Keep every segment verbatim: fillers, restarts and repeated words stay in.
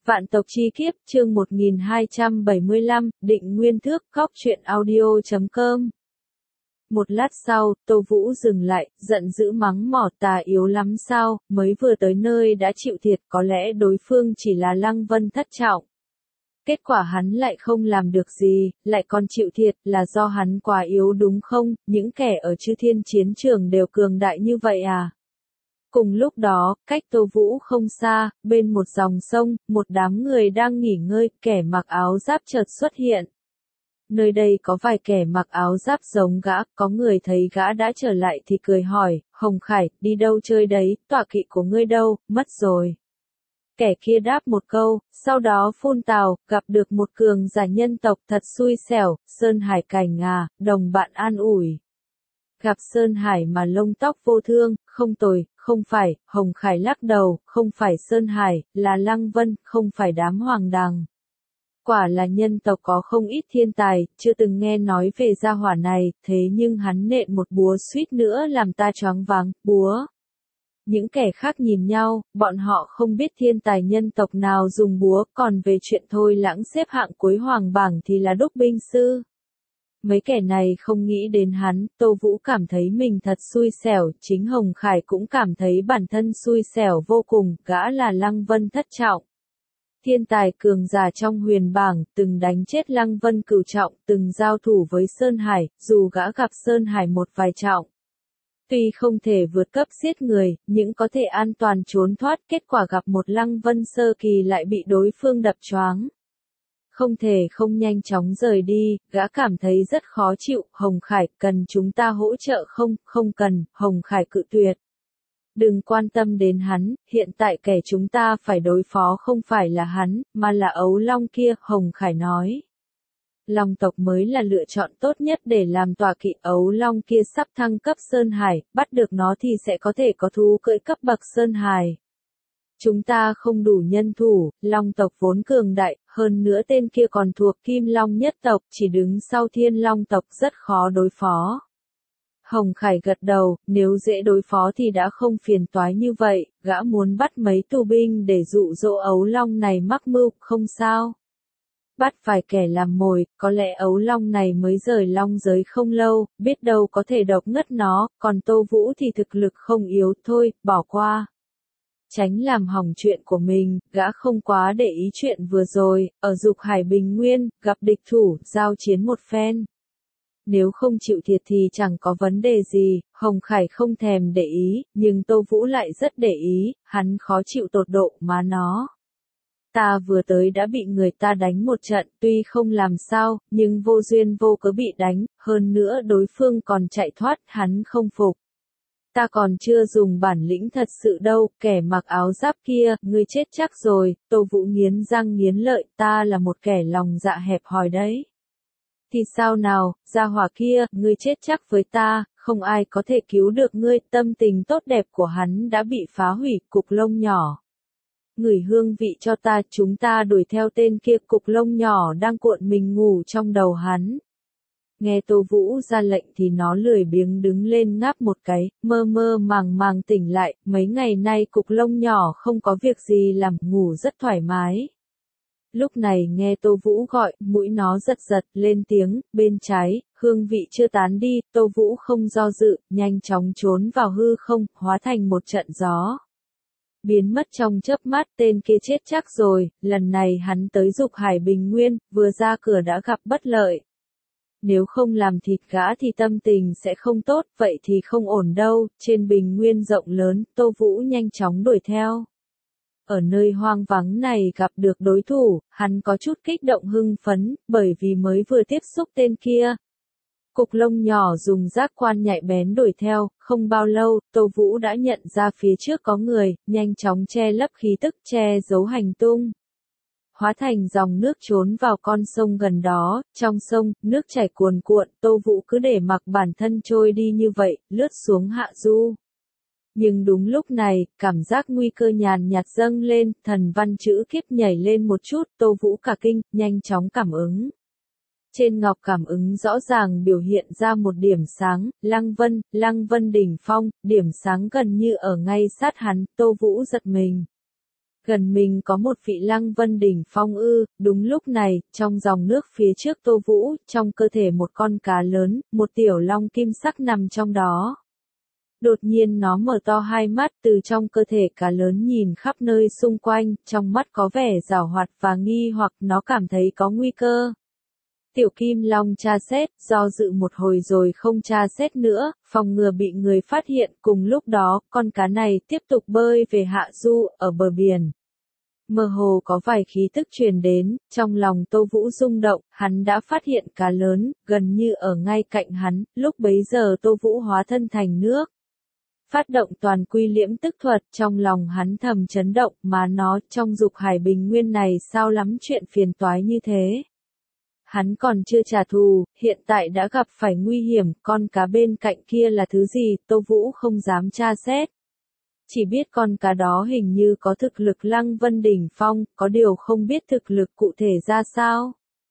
Vạn tộc chi kiếp, chương một nghìn hai trăm bảy mươi lăm, định nguyên thước, góc truyện audio chấm com. Một lát sau, Tô Vũ dừng lại, giận dữ mắng mỏ tà yếu lắm sao, mới vừa tới nơi đã chịu thiệt, có lẽ đối phương chỉ là Lăng Vân thất trọng. Kết quả hắn lại không làm được gì, lại còn chịu thiệt, là do hắn quá yếu đúng không, những kẻ ở Chư Thiên chiến trường đều cường đại như vậy à? Cùng lúc đó, cách Tô Vũ không xa, bên một dòng sông, một đám người đang nghỉ ngơi, kẻ mặc áo giáp chợt xuất hiện. Nơi đây có vài kẻ mặc áo giáp giống gã, có người thấy gã đã trở lại thì cười hỏi, Hồng Khải, đi đâu chơi đấy, tọa kỵ của ngươi đâu, mất rồi. Kẻ kia đáp một câu, sau đó phun tào, gặp được một cường giả nhân tộc thật xui xẻo, Sơn Hải Cảnh à, đồng bạn an ủi. Gặp Sơn Hải mà lông tóc vô thương, không tồi, không phải, Hồng Khải lắc đầu, không phải Sơn Hải, là Lăng Vân, không phải đám hoàng đằng. Quả là nhân tộc có không ít thiên tài, chưa từng nghe nói về gia hỏa này, thế nhưng hắn nện một búa suýt nữa làm ta choáng váng, búa. Những kẻ khác nhìn nhau, bọn họ không biết thiên tài nhân tộc nào dùng búa, còn về chuyện thôi lãng xếp hạng cuối hoàng bảng thì là đúc binh sư. Mấy kẻ này không nghĩ đến hắn, Tô Vũ cảm thấy mình thật xui xẻo, chính Hồng Khải cũng cảm thấy bản thân xui xẻo vô cùng, gã là Lăng Vân thất trọng. Thiên tài cường giả trong huyền bảng, từng đánh chết Lăng Vân cửu trọng, từng giao thủ với Sơn Hải, dù gã gặp Sơn Hải một vài trọng. Tuy không thể vượt cấp giết người, nhưng có thể an toàn trốn thoát, kết quả gặp một Lăng Vân sơ kỳ lại bị đối phương đập choáng. Không thể không nhanh chóng rời đi, gã cảm thấy rất khó chịu, Hồng Khải, cần chúng ta hỗ trợ không, không cần, Hồng Khải cự tuyệt. Đừng quan tâm đến hắn, hiện tại kẻ chúng ta phải đối phó không phải là hắn, mà là ấu long kia, Hồng Khải nói. Long tộc mới là lựa chọn tốt nhất để làm tọa kỵ, ấu long kia sắp thăng cấp Sơn Hải, bắt được nó thì sẽ có thể có thú cưỡi cấp bậc Sơn Hải. Chúng ta không đủ nhân thủ, long tộc vốn cường đại, hơn nữa tên kia còn thuộc Kim Long nhất tộc, chỉ đứng sau Thiên Long tộc rất khó đối phó. Hồng Khải gật đầu, nếu dễ đối phó thì đã không phiền toái như vậy, gã muốn bắt mấy tù binh để dụ dỗ ấu long này mắc mưu, không sao. Bắt vài kẻ làm mồi, có lẽ ấu long này mới rời long giới không lâu, biết đâu có thể độc ngất nó, còn Tô Vũ thì thực lực không yếu, thôi, bỏ qua. Tránh làm hỏng chuyện của mình, gã không quá để ý chuyện vừa rồi, ở Dục Hải Bình Nguyên, gặp địch thủ, giao chiến một phen. Nếu không chịu thiệt thì chẳng có vấn đề gì, Hồng Khải không thèm để ý, nhưng Tô Vũ lại rất để ý, hắn khó chịu tột độ mà nó. Ta vừa tới đã bị người ta đánh một trận, tuy không làm sao, nhưng vô duyên vô cớ bị đánh, hơn nữa đối phương còn chạy thoát, hắn không phục. Ta còn chưa dùng bản lĩnh thật sự đâu, kẻ mặc áo giáp kia, ngươi chết chắc rồi, Tô Vũ nghiến răng nghiến lợi, ta là một kẻ lòng dạ hẹp hòi đấy. Thì sao nào, gia hỏa kia, ngươi chết chắc với ta, không ai có thể cứu được ngươi, tâm tình tốt đẹp của hắn đã bị phá hủy, cục lông nhỏ. Ngửi hương vị cho ta, chúng ta đuổi theo tên kia, cục lông nhỏ đang cuộn mình ngủ trong đầu hắn. Nghe Tô Vũ ra lệnh thì nó lười biếng đứng lên ngáp một cái, mơ mơ màng màng tỉnh lại, mấy ngày nay cục lông nhỏ không có việc gì làm, ngủ rất thoải mái. Lúc này nghe Tô Vũ gọi, mũi nó giật giật, lên tiếng, bên trái, hương vị chưa tán đi, Tô Vũ không do dự, nhanh chóng trốn vào hư không, hóa thành một trận gió. Biến mất trong chớp mắt, tên kia chết chắc rồi, lần này hắn tới Dục Hải Bình Nguyên, vừa ra cửa đã gặp bất lợi. Nếu không làm thịt gã thì tâm tình sẽ không tốt, vậy thì không ổn đâu, trên bình nguyên rộng lớn, Tô Vũ nhanh chóng đuổi theo. Ở nơi hoang vắng này gặp được đối thủ, hắn có chút kích động hưng phấn, bởi vì mới vừa tiếp xúc tên kia. Cục lông nhỏ dùng giác quan nhạy bén đuổi theo, không bao lâu, Tô Vũ đã nhận ra phía trước có người, nhanh chóng che lấp khí tức, che giấu hành tung. Hóa thành dòng nước trốn vào con sông gần đó, trong sông, nước chảy cuồn cuộn, Tô Vũ cứ để mặc bản thân trôi đi như vậy, lướt xuống hạ du. Nhưng đúng lúc này, cảm giác nguy cơ nhàn nhạt dâng lên, thần văn chữ kiếp nhảy lên một chút, Tô Vũ cả kinh, nhanh chóng cảm ứng. Trên ngọc cảm ứng rõ ràng biểu hiện ra một điểm sáng, Lăng Vân, Lăng Vân đỉnh phong, điểm sáng gần như ở ngay sát hắn, Tô Vũ giật mình. Gần mình có một vị Lăng Vân đỉnh phong ư? Đúng lúc này, trong dòng nước phía trước Tô Vũ, trong cơ thể một con cá lớn, một tiểu long kim sắc nằm trong đó. Đột nhiên nó mở to hai mắt, từ trong cơ thể cá lớn nhìn khắp nơi xung quanh, trong mắt có vẻ giảo hoạt và nghi hoặc nó cảm thấy có nguy cơ. Tiểu kim long tra xét, do dự một hồi rồi không tra xét nữa, phòng ngừa bị người phát hiện. Cùng lúc đó, con cá này tiếp tục bơi về hạ du, ở bờ biển. Mơ hồ có vài khí tức truyền đến, trong lòng Tô Vũ rung động, hắn đã phát hiện cá lớn, gần như ở ngay cạnh hắn, lúc bấy giờ Tô Vũ hóa thân thành nước. Phát động toàn quy liễm tức thuật, trong lòng hắn thầm chấn động, mà nó, trong dục hải bình nguyên này sao lắm chuyện phiền toái như thế. Hắn còn chưa trả thù, hiện tại đã gặp phải nguy hiểm, con cá bên cạnh kia là thứ gì, Tô Vũ không dám tra xét. Chỉ biết con cá đó hình như có thực lực Lăng Vân đỉnh phong, có điều không biết thực lực cụ thể ra sao.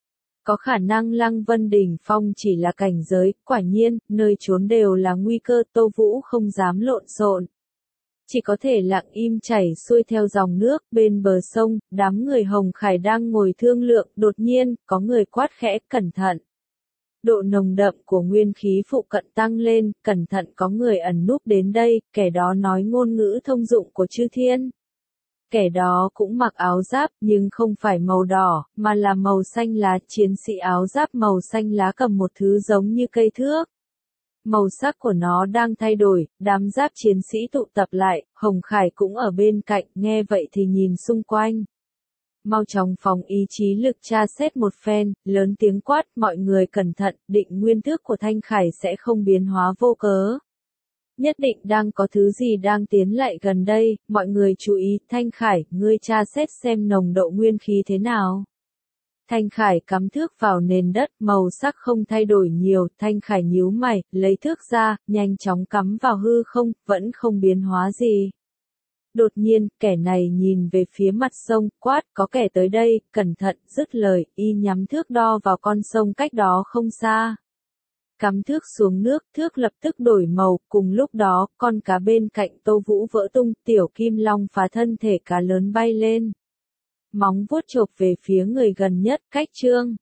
Có khả năng Lăng Vân đỉnh phong chỉ là cảnh giới, quả nhiên, nơi trốn đều là nguy cơ, Tô Vũ không dám lộn xộn. Chỉ có thể lặng im chảy xuôi theo dòng nước, bên bờ sông, đám người Hồng Khải đang ngồi thương lượng, đột nhiên, có người quát khẽ, cẩn thận. Độ nồng đậm của nguyên khí phụ cận tăng lên, cẩn thận có người ẩn núp đến đây, kẻ đó nói ngôn ngữ thông dụng của chư thiên. Kẻ đó cũng mặc áo giáp, nhưng không phải màu đỏ, mà là màu xanh lá, chiến sĩ áo giáp màu xanh lá cầm một thứ giống như cây thước. Màu sắc của nó đang thay đổi, đám giáp chiến sĩ tụ tập lại, Hồng Khải cũng ở bên cạnh, nghe vậy thì nhìn xung quanh. Mau chóng phóng ý chí lực tra xét một phen, lớn tiếng quát, mọi người cẩn thận, định nguyên thức của Thanh Khải sẽ không biến hóa vô cớ. Nhất định đang có thứ gì đang tiến lại gần đây, mọi người chú ý, Thanh Khải, ngươi tra xét xem nồng độ nguyên khí thế nào. Thanh Khải cắm thước vào nền đất, màu sắc không thay đổi nhiều, Thanh Khải nhíu mày, lấy thước ra, nhanh chóng cắm vào hư không, vẫn không biến hóa gì. Đột nhiên, kẻ này nhìn về phía mặt sông, quát, có kẻ tới đây, cẩn thận, dứt lời, y nhắm thước đo vào con sông cách đó không xa. Cắm thước xuống nước, thước lập tức đổi màu, cùng lúc đó, con cá bên cạnh Tô Vũ vỡ tung, tiểu kim long phá thân thể cá lớn bay lên. Móng vuốt chộp về phía người gần nhất, cách chương.